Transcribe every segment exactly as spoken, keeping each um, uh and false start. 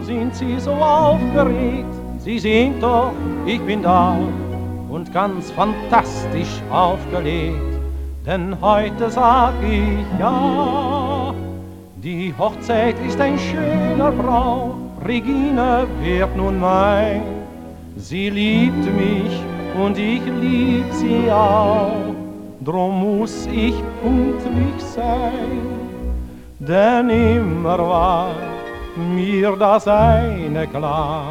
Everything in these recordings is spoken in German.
sind Sie so aufgeregt? Sie sehen doch, ich bin da und ganz fantastisch aufgelegt. Denn heute sag ich ja, die Hochzeit ist ein schöner Brauch, Regine wird nun mein. Sie liebt mich und ich lieb sie auch, drum muss ich pünktlich sein. Denn immer war mir das eine klar.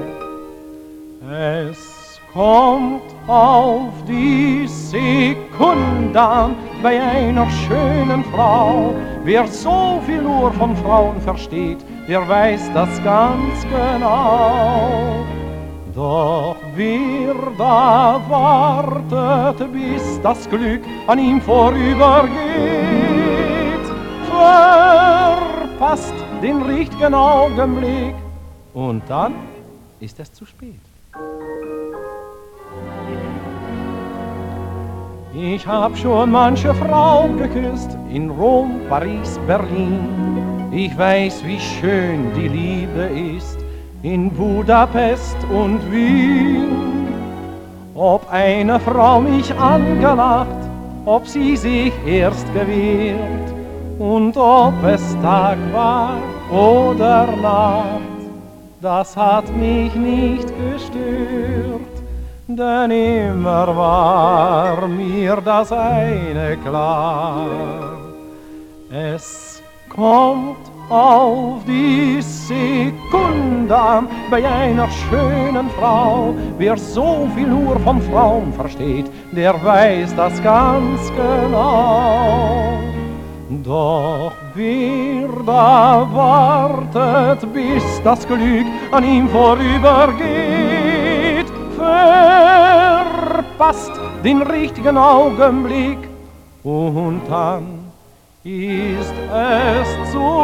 Es kommt auf die Sekunde an bei einer schönen Frau. Wer so viel nur von Frauen versteht, der weiß das ganz genau. Doch wer da wartet, bis das Glück an ihm vorübergeht, verpasst den richtigen Augenblick und dann ist es zu spät. Ich hab schon manche Frau geküsst in Rom, Paris, Berlin. Ich weiß, wie schön die Liebe ist in Budapest und Wien. Ob eine Frau mich angelacht, ob sie sich erst gewehrt und ob es Tag war oder Nacht, das hat mich nicht gestört. Denn immer war mir das eine klar. Es kommt auf die Sekunde an bei einer schönen Frau. Wer so viel nur von Frauen versteht, der weiß das ganz genau. Doch wer da wartet, bis das Glück an ihm vorübergeht, verpasst den richtigen Augenblick und dann ist es zu